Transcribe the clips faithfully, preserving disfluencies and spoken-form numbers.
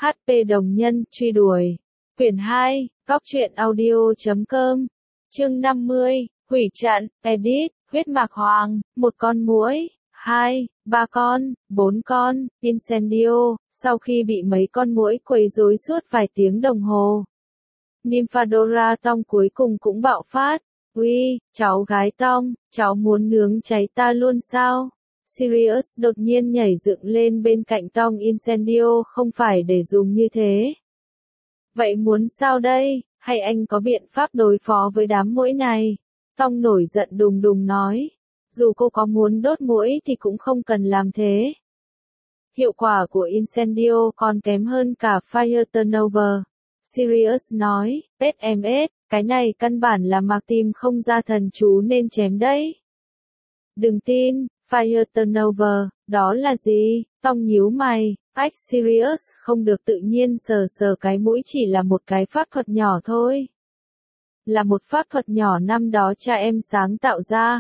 hát pê đồng nhân, truy đuổi. Quyển hai, góc truyện audio chấm com. Chương năm mươi, hủy trận, edit, huyết mạc hoàng, một con muỗi, hai, ba con, bốn con, incendio, sau khi bị mấy con muỗi quấy rối suốt vài tiếng đồng hồ. Nymphadora Tong cuối cùng cũng bạo phát. Uy, cháu gái Tong, cháu muốn nướng cháy ta luôn sao? Sirius đột nhiên nhảy dựng lên bên cạnh Tong. Incendio không phải để dùng như thế. Vậy muốn sao đây, hay anh có biện pháp đối phó với đám muỗi này? Tong nổi giận đùng đùng nói. Dù cô có muốn đốt muỗi thì cũng không cần làm thế. Hiệu quả của Incendio còn kém hơn cả Fire Turnover. Sirius nói, ét em ét, cái này căn bản là mặc tìm không ra thần chú nên chém đấy. Đừng tin, Fire Turnover, đó là gì? Tong nhíu mày, ách Sirius không được tự nhiên sờ sờ cái mũi chỉ là một cái pháp thuật nhỏ thôi. Là một pháp thuật nhỏ năm đó cha em sáng tạo ra.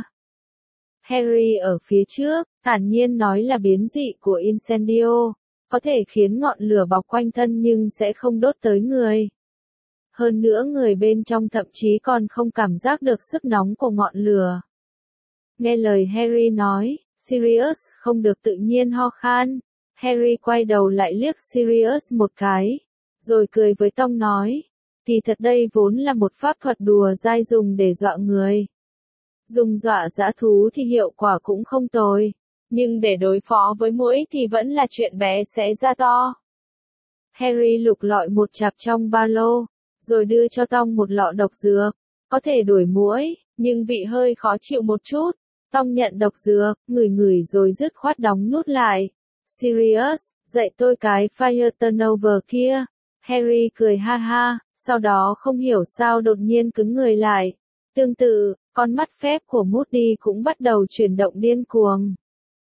Harry ở phía trước, thản nhiên nói là biến dị của Incendio. Có thể khiến ngọn lửa bọc quanh thân nhưng sẽ không đốt tới người. Hơn nữa người bên trong thậm chí còn không cảm giác được sức nóng của ngọn lửa. Nghe lời Harry nói, Sirius không được tự nhiên ho khan. Harry quay đầu lại liếc Sirius một cái, rồi cười với Tong nói, thì thật đây vốn là một pháp thuật đùa dai dùng để dọa người. Dùng dọa dã thú thì hiệu quả cũng không tồi. Nhưng để đối phó với muỗi thì vẫn là chuyện bé xé ra to. Harry lục lọi một chặp trong ba lô, rồi đưa cho Tong một lọ độc dược. Có thể đuổi muỗi, nhưng vị hơi khó chịu một chút. Tong nhận độc dược, ngửi ngửi rồi dứt khoát đóng nút lại. Sirius, dạy tôi cái Fire Turnover kia. Harry cười ha ha, sau đó không hiểu sao đột nhiên cứng người lại. Tương tự, con mắt phép của Moody cũng bắt đầu chuyển động điên cuồng.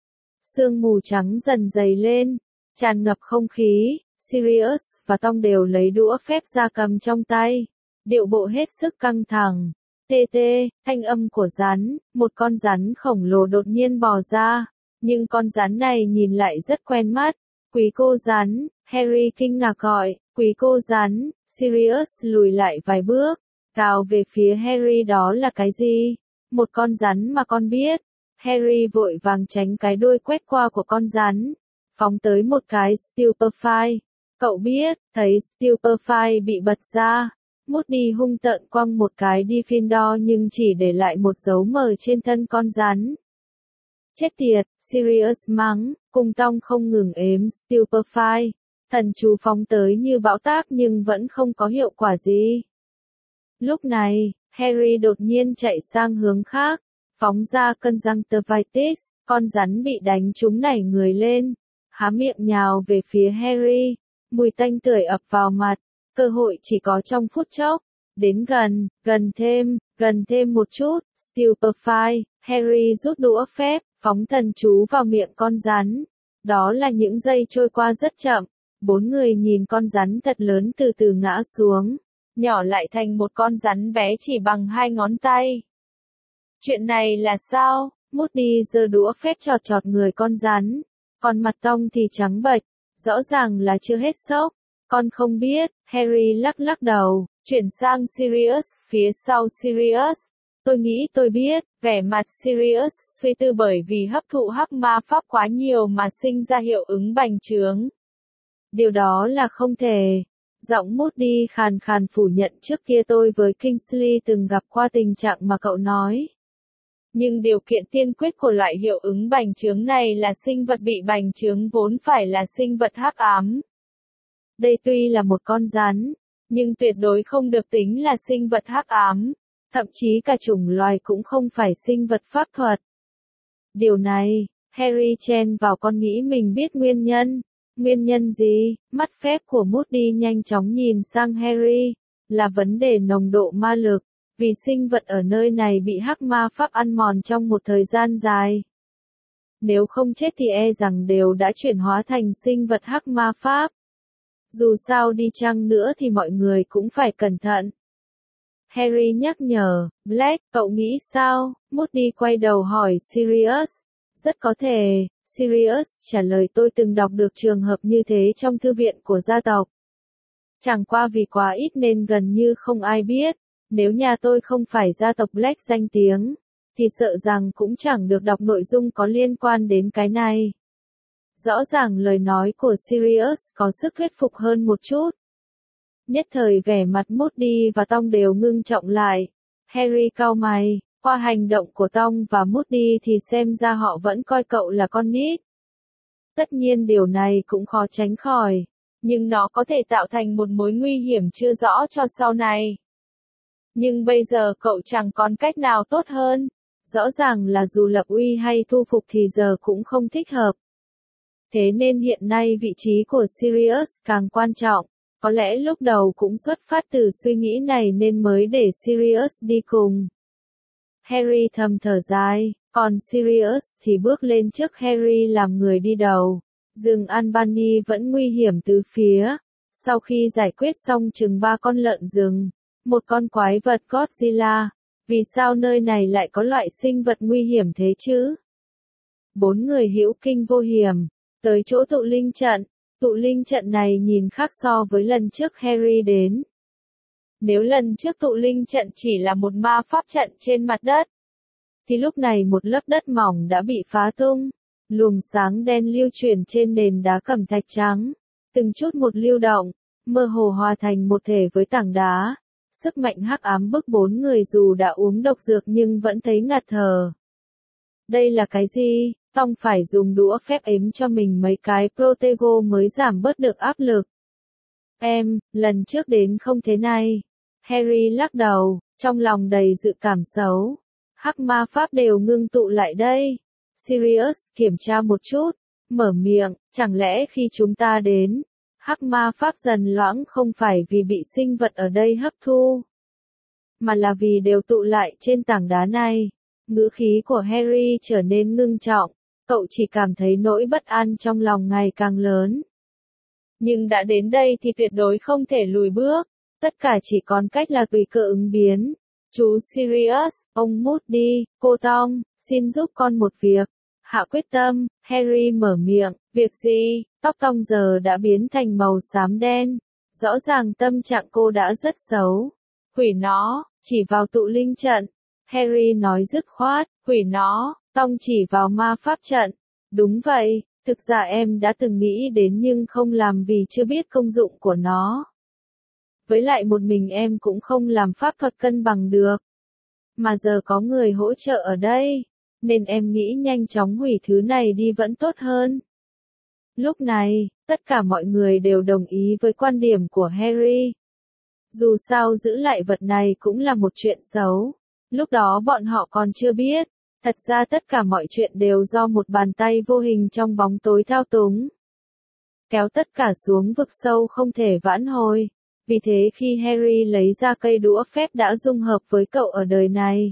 Sương mù trắng dần dày lên, tràn ngập không khí. Sirius và Tong đều lấy đũa phép ra cầm trong tay, điệu bộ hết sức căng thẳng. Tê tê, thanh âm của rắn, một con rắn khổng lồ đột nhiên bò ra, nhưng con rắn này nhìn lại rất quen mắt. Quý cô rắn, Harry kinh ngạc gọi, quý cô rắn. Sirius lùi lại vài bước, cào về phía Harry, đó là cái gì? Một con rắn mà con biết. Harry vội vàng tránh cái đuôi quét qua của con rắn, phóng tới một cái Stupefy. Cậu biết, thấy Stupefy bị bật ra, Moody hung tợn quăng một cái Diffindor nhưng chỉ để lại một dấu mờ trên thân con rắn. Chết tiệt, Sirius mắng, cùng Tong không ngừng ếm Stupefy. Thần chú phóng tới như bão táp nhưng vẫn không có hiệu quả gì. Lúc này, Harry đột nhiên chạy sang hướng khác, phóng ra Conjunctivitis, con rắn bị đánh trúng nảy người lên, há miệng nhào về phía Harry, mùi tanh tưởi ập vào mặt, cơ hội chỉ có trong phút chốc. Đến gần, gần thêm, gần thêm một chút, Stupefy, Harry rút đũa phép, phóng thần chú vào miệng con rắn. Đó là những giây trôi qua rất chậm, bốn người nhìn con rắn thật lớn từ từ ngã xuống, nhỏ lại thành một con rắn bé chỉ bằng hai ngón tay. Chuyện này là sao? Moody giơ đũa phép chọt chọt người con rắn, còn mặt Tong thì trắng bệch, rõ ràng là chưa hết sốc. Con không biết, Harry lắc lắc đầu, chuyển sang Sirius, phía sau Sirius. Tôi nghĩ tôi biết, vẻ mặt Sirius suy tư bởi vì hấp thụ hắc ma pháp quá nhiều mà sinh ra hiệu ứng bành trướng. Điều đó là không thể. Giọng Moody khàn khàn phủ nhận trước kia tôi với Kingsley từng gặp qua tình trạng mà cậu nói. Nhưng điều kiện tiên quyết của loại hiệu ứng bành trướng này là sinh vật bị bành trướng vốn phải là sinh vật hắc ám. Đây tuy là một con rắn, nhưng tuyệt đối không được tính là sinh vật hắc ám, thậm chí cả chủng loài cũng không phải sinh vật pháp thuật. Điều này, Harry chen vào con nghĩ mình biết nguyên nhân. Nguyên nhân gì? Mắt phép của Moody nhanh chóng nhìn sang Harry, là vấn đề nồng độ ma lực, vì sinh vật ở nơi này bị hắc ma pháp ăn mòn trong một thời gian dài. Nếu không chết thì e rằng đều đã chuyển hóa thành sinh vật hắc ma pháp. Dù sao đi chăng nữa thì mọi người cũng phải cẩn thận. Harry nhắc nhở, Black, cậu nghĩ sao? Moody quay đầu hỏi Sirius. Rất có thể, Sirius trả lời tôi từng đọc được trường hợp như thế trong thư viện của gia tộc. Chẳng qua vì quá ít nên gần như không ai biết, nếu nhà tôi không phải gia tộc Black danh tiếng, thì sợ rằng cũng chẳng được đọc nội dung có liên quan đến cái này. Rõ ràng lời nói của Sirius có sức thuyết phục hơn một chút. Nhất thời vẻ mặt Moody và Tom đều ngưng trọng lại. Harry cau mày, qua hành động của Tom và Moody thì xem ra họ vẫn coi cậu là con nít. Tất nhiên điều này cũng khó tránh khỏi, nhưng nó có thể tạo thành một mối nguy hiểm chưa rõ cho sau này. Nhưng bây giờ cậu chẳng còn cách nào tốt hơn. Rõ ràng là dù lập uy hay thu phục thì giờ cũng không thích hợp. Thế nên hiện nay vị trí của Sirius càng quan trọng. Có lẽ lúc đầu cũng xuất phát từ suy nghĩ này nên mới để Sirius đi cùng. Harry thầm thở dài, còn Sirius thì bước lên trước Harry làm người đi đầu. Rừng Albany vẫn nguy hiểm từ phía. Sau khi giải quyết xong chừng ba con lợn rừng, một con quái vật Godzilla. Vì sao nơi này lại có loại sinh vật nguy hiểm thế chứ? Bốn người hữu kinh vô hiểm, tới chỗ tụ linh trận. Tụ linh trận này nhìn khác so với lần trước Harry đến. Nếu lần trước tụ linh trận chỉ là một ma pháp trận trên mặt đất, thì lúc này một lớp đất mỏng đã bị phá tung. Luồng sáng đen lưu chuyển trên nền đá cẩm thạch trắng. Từng chút một lưu động, mơ hồ hòa thành một thể với tảng đá. Sức mạnh hắc ám bức bốn người dù đã uống độc dược nhưng vẫn thấy ngạt thở. Đây là cái gì? Tom phải dùng đũa phép ếm cho mình mấy cái Protego mới giảm bớt được áp lực. Em, lần trước đến không thế này. Harry lắc đầu, trong lòng đầy dự cảm xấu. Hắc ma pháp đều ngưng tụ lại đây. Sirius kiểm tra một chút, mở miệng, chẳng lẽ khi chúng ta đến, hắc ma pháp dần loãng không phải vì bị sinh vật ở đây hấp thu, mà là vì đều tụ lại trên tảng đá này. Ngữ khí của Harry trở nên ngưng trọng, cậu chỉ cảm thấy nỗi bất an trong lòng ngày càng lớn. Nhưng đã đến đây thì tuyệt đối không thể lùi bước, tất cả chỉ còn cách là tùy cơ ứng biến. Chú Sirius, ông Moody, cô Tom, xin giúp con một việc. Hạ quyết tâm, Harry mở miệng, việc gì? Tóc Tom giờ đã biến thành màu xám đen. Rõ ràng tâm trạng cô đã rất xấu. Hủy nó, chỉ vào tụ linh trận. Harry nói dứt khoát, hủy nó, Tom chỉ vào ma pháp trận. Đúng vậy, thực ra em đã từng nghĩ đến nhưng không làm vì chưa biết công dụng của nó. Với lại một mình em cũng không làm pháp thuật cân bằng được. Mà giờ có người hỗ trợ ở đây, nên em nghĩ nhanh chóng hủy thứ này đi vẫn tốt hơn. Lúc này, tất cả mọi người đều đồng ý với quan điểm của Harry. Dù sao giữ lại vật này cũng là một chuyện xấu. Lúc đó bọn họ còn chưa biết, thật ra tất cả mọi chuyện đều do một bàn tay vô hình trong bóng tối thao túng. Kéo tất cả xuống vực sâu không thể vãn hồi. Vì thế khi Harry lấy ra cây đũa phép đã dung hợp với cậu ở đời này,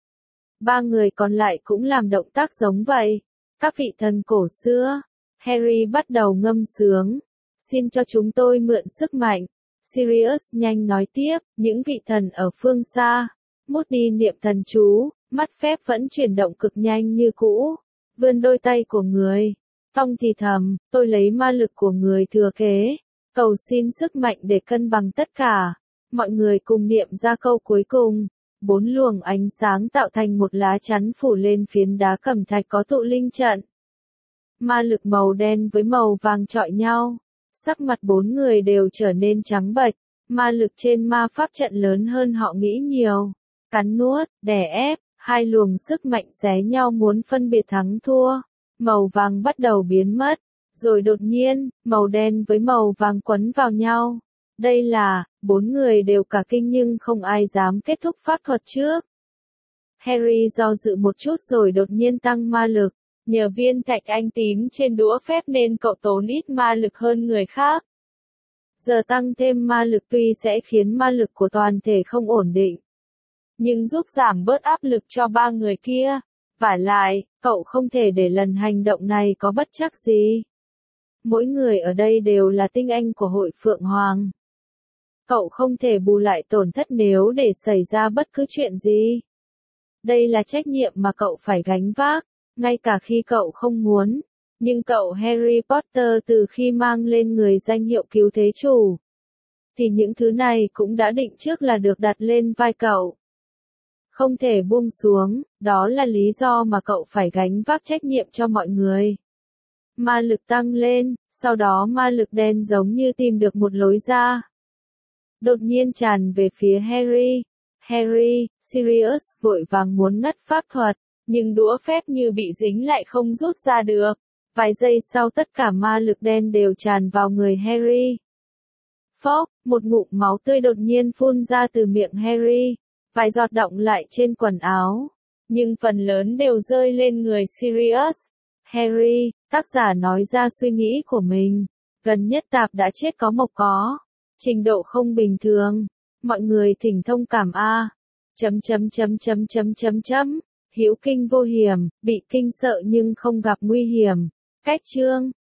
ba người còn lại cũng làm động tác giống vậy. Các vị thần cổ xưa, Harry bắt đầu ngâm sướng, xin cho chúng tôi mượn sức mạnh. Sirius nhanh nói tiếp, những vị thần ở phương xa. Moody niệm thần chú, mắt phép vẫn chuyển động cực nhanh như cũ, vươn đôi tay của người. Tom thì thầm, tôi lấy ma lực của người thừa kế, cầu xin sức mạnh để cân bằng tất cả. Mọi người cùng niệm ra câu cuối cùng. Bốn luồng ánh sáng tạo thành một lá chắn phủ lên phiến đá cẩm thạch có tụ linh trận. Ma lực màu đen với màu vàng chọi nhau. Sắc mặt bốn người đều trở nên trắng bệch. Ma lực trên ma pháp trận lớn hơn họ nghĩ nhiều. Cắn nuốt, đè ép, hai luồng sức mạnh xé nhau muốn phân biệt thắng thua. Màu vàng bắt đầu biến mất. Rồi đột nhiên, màu đen với màu vàng quấn vào nhau. Đây là, bốn người đều cả kinh nhưng không ai dám kết thúc pháp thuật trước. Harry do dự một chút rồi đột nhiên tăng ma lực. Nhờ viên thạch anh tím trên đũa phép nên cậu tốn ít ma lực hơn người khác. Giờ tăng thêm ma lực tuy sẽ khiến ma lực của toàn thể không ổn định, nhưng giúp giảm bớt áp lực cho ba người kia. Vả lại, cậu không thể để lần hành động này có bất trắc gì. Mỗi người ở đây đều là tinh anh của hội Phượng Hoàng. Cậu không thể bù lại tổn thất nếu để xảy ra bất cứ chuyện gì. Đây là trách nhiệm mà cậu phải gánh vác, ngay cả khi cậu không muốn. Nhưng cậu Harry Potter từ khi mang lên người danh hiệu cứu thế chủ, thì những thứ này cũng đã định trước là được đặt lên vai cậu. Không thể buông xuống, đó là lý do mà cậu phải gánh vác trách nhiệm cho mọi người. Ma lực tăng lên, sau đó ma lực đen giống như tìm được một lối ra. Đột nhiên tràn về phía Harry. Harry, Sirius vội vàng muốn ngắt pháp thuật, nhưng đũa phép như bị dính lại không rút ra được. Vài giây sau tất cả ma lực đen đều tràn vào người Harry. Phốc, một ngụm máu tươi đột nhiên phun ra từ miệng Harry. Vài giọt đọng lại trên quần áo, nhưng phần lớn đều rơi lên người Sirius. Harry, tác giả nói ra suy nghĩ của mình. Gần nhất tạp đã chết có mộc có. Trình độ không bình thường. Mọi người thỉnh thông cảm a. Chấm chấm chấm chấm chấm chấm chấm. Hữu kinh vô hiểm, bị kinh sợ nhưng không gặp nguy hiểm. Cách chương.